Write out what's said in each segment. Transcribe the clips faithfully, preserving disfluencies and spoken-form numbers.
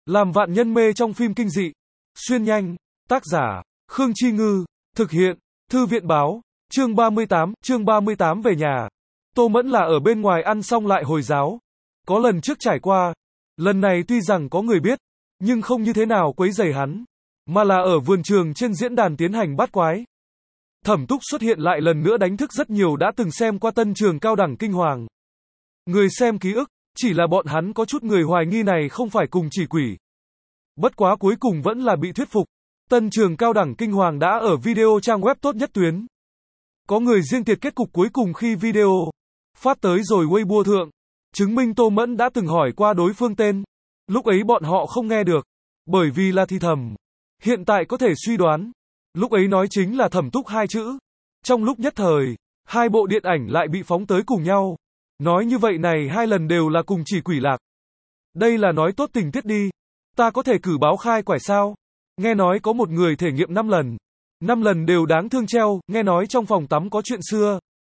Làm vạn nhân mê trong phim kinh dị. Xuyên nhanh. Tác giả, Khương Chi Ngư. Thực hiện, Thư viện Báo. Chương ba mươi tám, chương ba mươi tám về nhà. Tô Mẫn là ở bên ngoài ăn xong lại hồi giáo. Có lần trước trải qua. Lần này tuy rằng có người biết, nhưng không như thế nào quấy rầy hắn. Mà là ở vườn trường trên diễn đàn tiến hành bắt quái. Thẩm Túc xuất hiện lại lần nữa đánh thức rất nhiều đã từng xem qua tân trường cao đẳng kinh hoàng. Người xem ký ức, chỉ là bọn hắn có chút người hoài nghi này không phải cùng chỉ quỷ. Bất quá cuối cùng vẫn là bị thuyết phục. Tân trường cao đẳng kinh hoàng đã ở video trang web tốt nhất tuyến. Có người riêng tiệt kết cục cuối cùng khi video phát tới rồi Weibo thượng, chứng minh Tô Mẫn đã từng hỏi qua đối phương tên. Lúc ấy bọn họ không nghe được, bởi vì là thì thầm. Hiện tại có thể suy đoán, lúc ấy nói chính là Thẩm Túc hai chữ. Trong lúc nhất thời, hai bộ điện ảnh lại bị phóng tới cùng nhau. Nói như vậy này hai lần đều là cùng chỉ quỷ lạc. Đây là nói tốt tình tiết đi. Ta có thể cử báo khai quải sao? Nghe nói có một người thể nghiệm năm lần. năm lần đều đáng thương treo, nghe nói trong phòng tắm có chuyện xưa.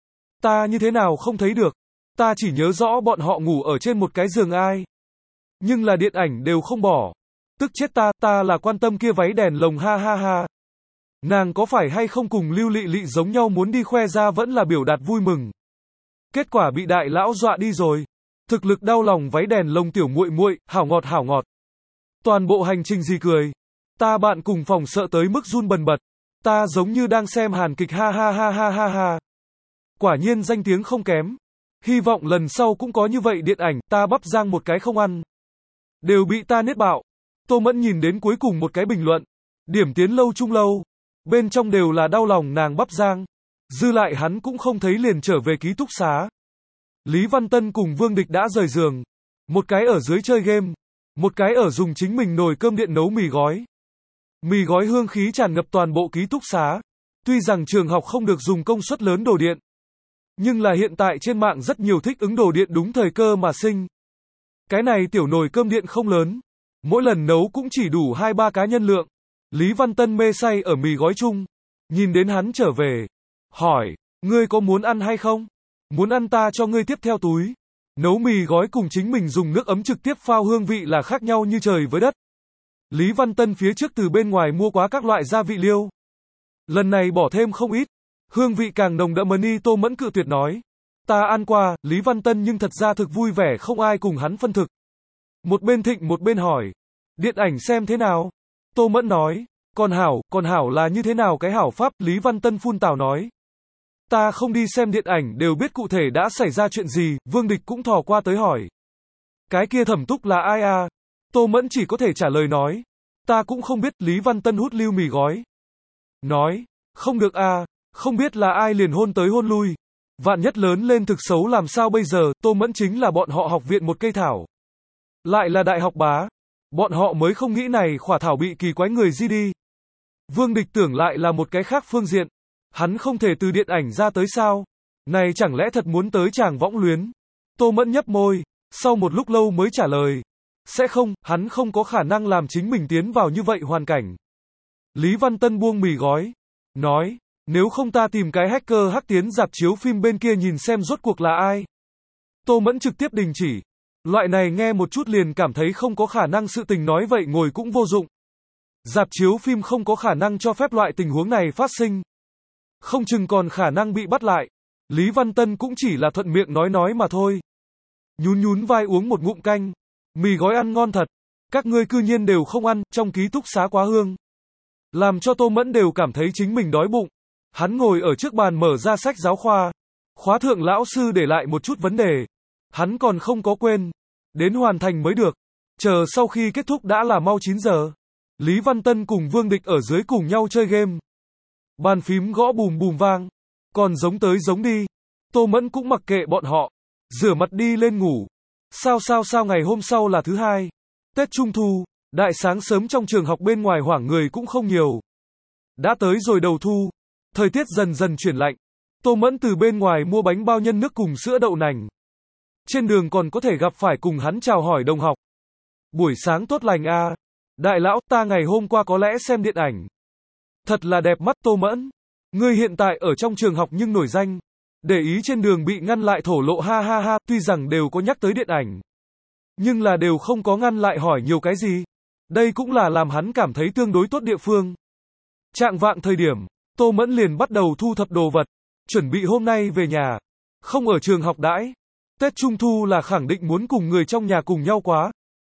Ta như thế nào không thấy được. Ta chỉ nhớ rõ bọn họ ngủ ở trên một cái giường ai. Nhưng là điện ảnh đều không bỏ. Tức chết ta, ta là quan tâm kia váy đèn lồng ha ha ha. Nàng có phải hay không cùng Lưu Lị Lị giống nhau muốn đi khoe ra vẫn là biểu đạt vui mừng. Kết quả bị đại lão dọa đi rồi. Thực lực đau lòng váy đèn lồng tiểu muội muội, hảo ngọt hảo ngọt. Toàn bộ hành trình gì cười. Ta bạn cùng phòng sợ tới mức run bần bật. Ta giống như đang xem hàn kịch ha ha ha ha ha ha. Quả nhiên danh tiếng không kém. Hy vọng lần sau cũng có như vậy điện ảnh, ta bắp rang một cái không ăn. Đều bị ta niết bạo. Tô Mẫn nhìn đến cuối cùng một cái bình luận. Điểm tiến lâu trung lâu. Bên trong đều là đau lòng nàng bắp rang. Dư lại hắn cũng không thấy liền trở về ký túc xá. Lý Văn Tân cùng Vương Địch đã rời giường. Một cái ở dưới chơi game. Một cái ở dùng chính mình nồi cơm điện nấu mì gói. Mì gói hương khí tràn ngập toàn bộ ký túc xá. Tuy rằng trường học không được dùng công suất lớn đồ điện. Nhưng là hiện tại trên mạng rất nhiều thích ứng đồ điện đúng thời cơ mà sinh. Cái này tiểu nồi cơm điện không lớn. Mỗi lần nấu cũng chỉ đủ hai ba cá nhân lượng. Lý Văn Tân mê say ở mì gói chung. Nhìn đến hắn trở về. Hỏi, ngươi có muốn ăn hay không? Muốn ăn ta cho ngươi tiếp theo túi. Nấu mì gói cùng chính mình dùng nước ấm trực tiếp phao hương vị là khác nhau như trời với đất. Lý Văn Tân phía trước từ bên ngoài mua quá các loại gia vị liêu. Lần này bỏ thêm không ít. Hương vị càng nồng đậm mani. Tô Mẫn cự tuyệt nói. Ta ăn qua, Lý Văn Tân nhưng thật ra thực vui vẻ không ai cùng hắn phân thực. Một bên thịnh một bên hỏi. Điện ảnh xem thế nào? Tô Mẫn nói. Còn hảo, còn hảo là như thế nào cái hảo pháp? Lý Văn Tân phun tào nói. Ta không đi xem điện ảnh đều biết cụ thể đã xảy ra chuyện gì. Vương Địch cũng thò qua tới hỏi. Cái kia Thẩm Túc là ai à? Tô Mẫn chỉ có thể trả lời nói. Ta cũng không biết. Lý Văn Tân hút lưu mì gói. Nói. Không được à, không biết là ai liền hôn tới hôn lui. Vạn nhất lớn lên thực xấu làm sao bây giờ? Tô Mẫn chính là bọn họ học viện một cây thảo. Lại là đại học bá. Bọn họ mới không nghĩ này khỏa thảo bị kỳ quái người di đi. Vương Địch tưởng lại là một cái khác phương diện. Hắn không thể từ điện ảnh ra tới sao? Này chẳng lẽ thật muốn tới chàng võng luyến? Tô Mẫn nhấp môi. Sau một lúc lâu mới trả lời. Sẽ không, hắn không có khả năng làm chính mình tiến vào như vậy hoàn cảnh. Lý Văn Tân buông mì gói. Nói, nếu không ta tìm cái hacker hack tiến rạp chiếu phim bên kia nhìn xem rốt cuộc là ai. Tô Mẫn trực tiếp đình chỉ. Loại này nghe một chút liền cảm thấy không có khả năng sự tình nói vậy ngồi cũng vô dụng. Rạp chiếu phim không có khả năng cho phép loại tình huống này phát sinh. Không chừng còn khả năng bị bắt lại. Lý Văn Tân cũng chỉ là thuận miệng nói nói mà thôi. Nhún nhún vai uống một ngụm canh. Mì gói ăn ngon thật. Các ngươi cư nhiên đều không ăn, trong ký túc xá quá hương. Làm cho Tô Mẫn đều cảm thấy chính mình đói bụng. Hắn ngồi ở trước bàn mở ra sách giáo khoa. Khóa thượng lão sư để lại một chút vấn đề. Hắn còn không có quên. Đến hoàn thành mới được. Chờ sau khi kết thúc đã là mau chín giờ. Lý Văn Tân cùng Vương Địch ở dưới cùng nhau chơi game. Bàn phím gõ bùm bùm vang. Còn giống tới giống đi. Tô Mẫn cũng mặc kệ bọn họ. Rửa mặt đi lên ngủ. Sao sao sao ngày hôm sau là thứ hai. Tết Trung Thu. Đại sáng sớm trong trường học bên ngoài hoảng người cũng không nhiều. Đã tới rồi đầu thu. Thời tiết dần dần chuyển lạnh. Tô Mẫn từ bên ngoài mua bánh bao nhân nước cùng sữa đậu nành. Trên đường còn có thể gặp phải cùng hắn chào hỏi đồng học. Buổi sáng tốt lành a. À. Đại lão, ta ngày hôm qua có lẽ xem điện ảnh. Thật là đẹp mắt. Tô Mẫn. Ngươi hiện tại ở trong trường học nhưng nổi danh. Để ý trên đường bị ngăn lại thổ lộ ha ha ha. Tuy rằng đều có nhắc tới điện ảnh. Nhưng là đều không có ngăn lại hỏi nhiều cái gì. Đây cũng là làm hắn cảm thấy tương đối tốt địa phương. Trạng vạng thời điểm, Tô Mẫn liền bắt đầu thu thập đồ vật, chuẩn bị hôm nay về nhà, không ở trường học đãi. Tết Trung Thu là khẳng định muốn cùng người trong nhà cùng nhau quá.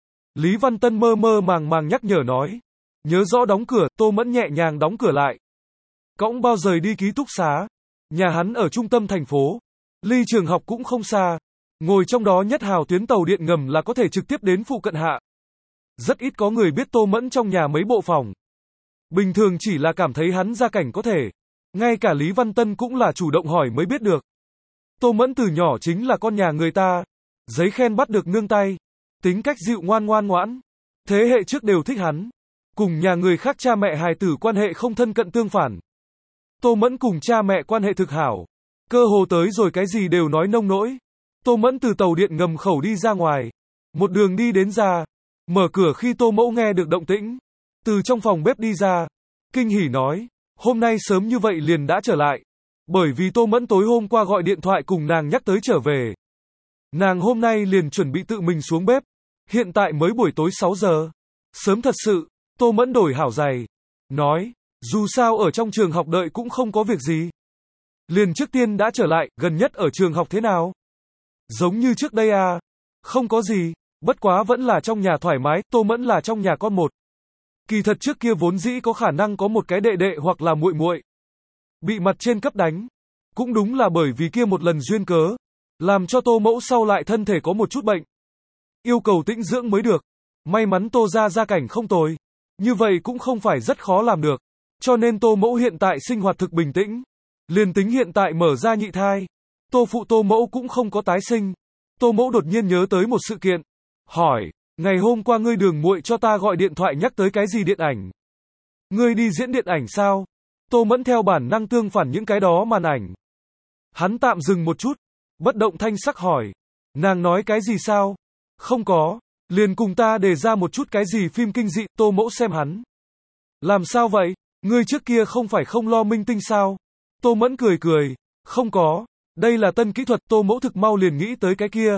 Lý Văn Tân mơ mơ màng màng nhắc nhở nói. Nhớ rõ đóng cửa, Tô Mẫn nhẹ nhàng đóng cửa lại. Cõng bao rời đi ký túc xá. Nhà hắn ở trung tâm thành phố. Ly trường học cũng không xa. Ngồi trong đó nhất hào tuyến tàu điện ngầm là có thể trực tiếp đến phụ cận hạ. Rất ít có người biết Tô Mẫn trong nhà mấy bộ phòng. Bình thường chỉ là cảm thấy hắn gia cảnh có thể. Ngay cả Lý Văn Tân cũng là chủ động hỏi mới biết được. Tô Mẫn từ nhỏ chính là con nhà người ta. Giấy khen bắt được nương tay. Tính cách dịu ngoan ngoan ngoãn. Thế hệ trước đều thích hắn. Cùng nhà người khác cha mẹ hài tử quan hệ không thân cận tương phản. Tô Mẫn cùng cha mẹ quan hệ thực hảo. Cơ hồ tới rồi cái gì đều nói nông nỗi. Tô Mẫn từ tàu điện ngầm khẩu đi ra ngoài. Một đường đi đến ra. Mở cửa khi Tô Mẫu nghe được động tĩnh. Từ trong phòng bếp đi ra. Kinh hỉ nói. Hôm nay sớm như vậy liền đã trở lại. Bởi vì Tô Mẫn tối hôm qua gọi điện thoại cùng nàng nhắc tới trở về. Nàng hôm nay liền chuẩn bị tự mình xuống bếp. Hiện tại mới buổi tối sáu giờ. Sớm thật sự. Tô Mẫn đổi hảo giày. Nói. Dù sao ở trong trường học đợi cũng không có việc gì. Liền trước tiên đã trở lại, gần nhất ở trường học thế nào? Giống như trước đây à? Không có gì. Bất quá vẫn là trong nhà thoải mái, Tô Mẫn là trong nhà con một. Kỳ thật trước kia vốn dĩ có khả năng có một cái đệ đệ hoặc là muội muội bị mặt trên cấp đánh. Cũng đúng là bởi vì kia một lần duyên cớ, làm cho Tô Mẫu sau lại thân thể có một chút bệnh. Yêu cầu tĩnh dưỡng mới được. May mắn Tô gia gia cảnh không tồi. Như vậy cũng không phải rất khó làm được. Cho nên Tô Mẫu hiện tại sinh hoạt thực bình tĩnh. Liền tính hiện tại mở ra nhị thai. Tô phụ Tô Mẫu cũng không có tái sinh. Tô Mẫu đột nhiên nhớ tới một sự kiện. Hỏi, ngày hôm qua ngươi đường muội cho ta gọi điện thoại nhắc tới cái gì điện ảnh? Ngươi đi diễn điện ảnh sao? Tô Mẫn theo bản năng tương phản những cái đó màn ảnh. Hắn tạm dừng một chút. Bất động thanh sắc hỏi. Nàng nói cái gì sao? Không có. Liền cùng ta đề ra một chút cái gì phim kinh dị. Tô Mẫu xem hắn. Làm sao vậy? Ngươi trước kia không phải không lo minh tinh sao? Tô Mẫn cười cười. Không có. Đây là tân kỹ thuật. Tô Mẫu thực mau liền nghĩ tới cái kia.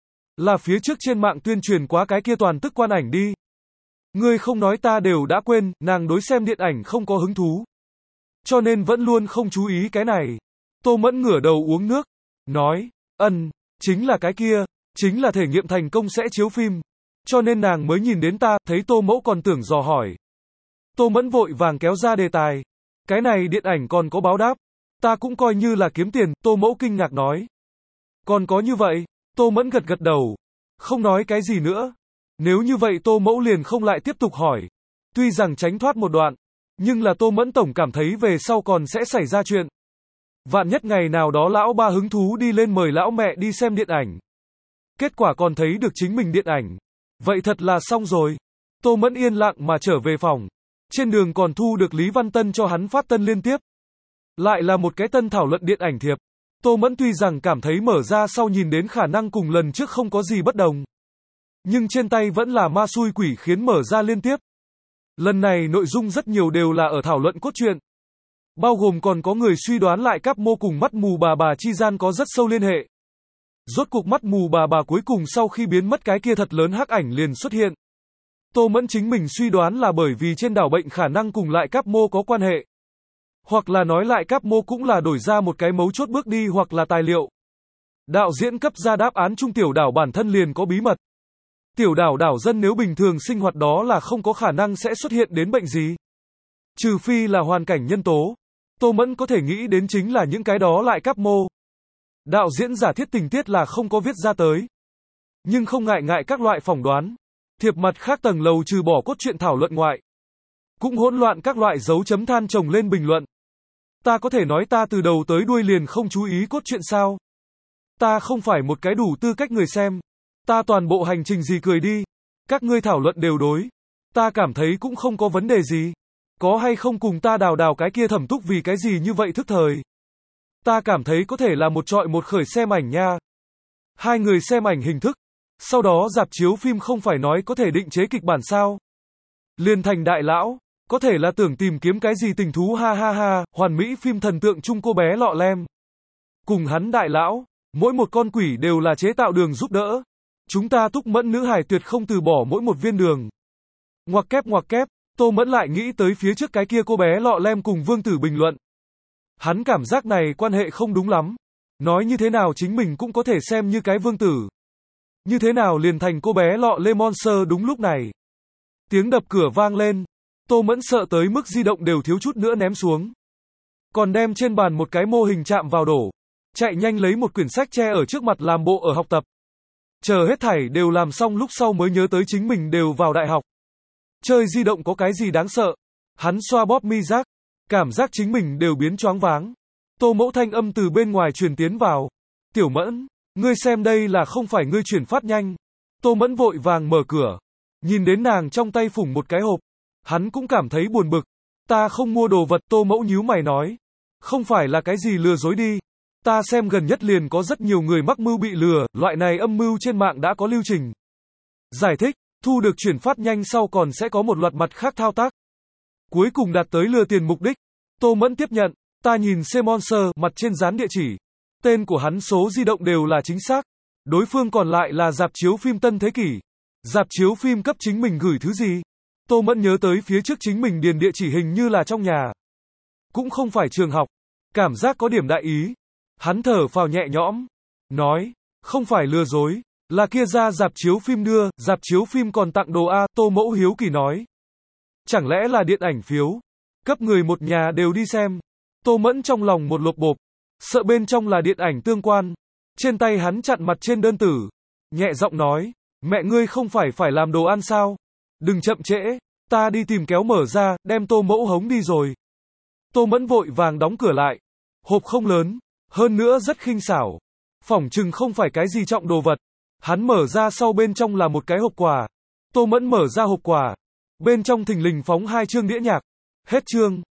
Là phía trước trên mạng tuyên truyền quá cái kia toàn tức quan ảnh đi. Ngươi không nói ta đều đã quên. Nàng đối xem điện ảnh không có hứng thú. Cho nên vẫn luôn không chú ý cái này. Tô Mẫn ngửa đầu uống nước. Nói. Ân. Chính là cái kia. Chính là thể nghiệm thành công sẽ chiếu phim. Cho nên nàng mới nhìn đến ta. Thấy Tô Mẫu còn tưởng dò hỏi. Tô Mẫn vội vàng kéo ra đề tài. Cái này điện ảnh còn có báo đáp. Ta cũng coi như là kiếm tiền. Tô Mẫu kinh ngạc nói. Còn có như vậy. Tô Mẫn gật gật đầu. Không nói cái gì nữa. Nếu như vậy Tô Mẫu liền không lại tiếp tục hỏi. Tuy rằng tránh thoát một đoạn. Nhưng là Tô Mẫn tổng cảm thấy về sau còn sẽ xảy ra chuyện. Vạn nhất ngày nào đó lão ba hứng thú đi lên mời lão mẹ đi xem điện ảnh. Kết quả còn thấy được chính mình điện ảnh. Vậy thật là xong rồi. Tô Mẫn yên lặng mà trở về phòng. Trên đường còn thu được Lý Văn Tân cho hắn phát tân liên tiếp. Lại là một cái tân thảo luận điện ảnh thiệp. Tô Mẫn tuy rằng cảm thấy mở ra sau nhìn đến khả năng cùng lần trước không có gì bất đồng. Nhưng trên tay vẫn là ma xui quỷ khiến mở ra liên tiếp. Lần này nội dung rất nhiều đều là ở thảo luận cốt truyện. Bao gồm còn có người suy đoán lại Cáp Mô cùng mắt mù bà bà chi gian có rất sâu liên hệ. Rốt cuộc mắt mù bà bà cuối cùng sau khi biến mất cái kia thật lớn hắc ảnh liền xuất hiện. Tô Mẫn chính mình suy đoán là bởi vì trên đảo bệnh khả năng cùng lại Cáp Mô có quan hệ. Hoặc là nói lại Cáp Mô cũng là đổi ra một cái mấu chốt bước đi hoặc là tài liệu. Đạo diễn cấp ra đáp án chung tiểu đảo bản thân liền có bí mật. Tiểu đảo đảo dân nếu bình thường sinh hoạt đó là không có khả năng sẽ xuất hiện đến bệnh gì. Trừ phi là hoàn cảnh nhân tố. Tô Mẫn có thể nghĩ đến chính là những cái đó lại Cáp Mô. Đạo diễn giả thiết tình tiết là không có viết ra tới. Nhưng không ngại ngại các loại phỏng đoán. Thiệp mặt khác tầng lầu trừ bỏ cốt truyện thảo luận ngoại. Cũng hỗn loạn các loại dấu chấm than chồng lên bình luận. Ta có thể nói ta từ đầu tới đuôi liền không chú ý cốt truyện sao? Ta không phải một cái đủ tư cách người xem. Ta toàn bộ hành trình gì cười đi. Các ngươi thảo luận đều đối. Ta cảm thấy cũng không có vấn đề gì. Có hay không cùng ta đào đào cái kia thẩm túc vì cái gì như vậy thức thời. Ta cảm thấy có thể là một trọi một khởi xem ảnh nha. Hai người xem ảnh hình thức. Sau đó rạp chiếu phim không phải nói có thể định chế kịch bản sao. Liên thành đại lão. Có thể là tưởng tìm kiếm cái gì tình thú ha ha ha. Hoàn mỹ phim thần tượng chung cô bé lọ lem. Cùng hắn đại lão. Mỗi một con quỷ đều là chế tạo đường giúp đỡ. Chúng ta Túc Mẫn nữ hài tuyệt không từ bỏ mỗi một viên đường. Ngoặc kép ngoặc kép, Tô Mẫn lại nghĩ tới phía trước cái kia cô bé lọ lem cùng Vương Tử bình luận. Hắn cảm giác này quan hệ không đúng lắm. Nói như thế nào chính mình cũng có thể xem như cái Vương Tử. Như thế nào liền thành cô bé lọ lem monster đúng lúc này. Tiếng đập cửa vang lên. Tô Mẫn sợ tới mức di động đều thiếu chút nữa ném xuống. Còn đem trên bàn một cái mô hình chạm vào đổ. Chạy nhanh lấy một quyển sách che ở trước mặt làm bộ ở học tập. Chờ hết thảy đều làm xong lúc sau mới nhớ tới chính mình đều vào đại học. Chơi di động có cái gì đáng sợ. Hắn xoa bóp mi giác. Cảm giác chính mình đều biến choáng váng. Tô Mẫu thanh âm từ bên ngoài truyền tiến vào. Tiểu Mẫn, ngươi xem đây là không phải ngươi chuyển phát nhanh. Tô Mẫn vội vàng mở cửa. Nhìn đến nàng trong tay phủng một cái hộp. Hắn cũng cảm thấy buồn bực. Ta không mua đồ vật. Tô Mẫu nhíu mày nói. Không phải là cái gì lừa dối đi. Ta xem gần nhất liền có rất nhiều người mắc mưu bị lừa. Loại này âm mưu trên mạng đã có lưu trình. Giải thích, thu được chuyển phát nhanh sau còn sẽ có một loạt mặt khác thao tác. Cuối cùng đạt tới lừa tiền mục đích. Tô Mẫn tiếp nhận. Ta nhìn C-Monster mặt trên dán địa chỉ. Tên của hắn số di động đều là chính xác. Đối phương còn lại là rạp chiếu phim Tân Thế Kỷ. Rạp chiếu phim cấp chính mình gửi thứ gì? Tô Mẫn nhớ tới phía trước chính mình điền địa chỉ hình như là trong nhà. Cũng không phải trường học. Cảm giác có điểm đại ý. Hắn thở phào nhẹ nhõm. Nói, không phải lừa dối. Là kia ra rạp chiếu phim đưa, rạp chiếu phim còn tặng đồ A. Tô Mẫu hiếu kỳ nói. Chẳng lẽ là điện ảnh phiếu? Cấp người một nhà đều đi xem. Tô Mẫn trong lòng một lộp bộp. Sợ bên trong là điện ảnh tương quan. Trên tay hắn chặn mặt trên đơn tử. Nhẹ giọng nói. Mẹ ngươi không phải phải làm đồ ăn sao? Đừng chậm trễ. Ta đi tìm kéo mở ra, đem Tô Mẫu hống đi rồi. Tô Mẫn vội vàng đóng cửa lại. Hộp không lớn. Hơn nữa rất khinh xảo. Phỏng chừng không phải cái gì trọng đồ vật. Hắn mở ra sau bên trong là một cái hộp quà. Tô Mẫn mở ra hộp quà. Bên trong thình lình phóng hai chương đĩa nhạc. Hết chương.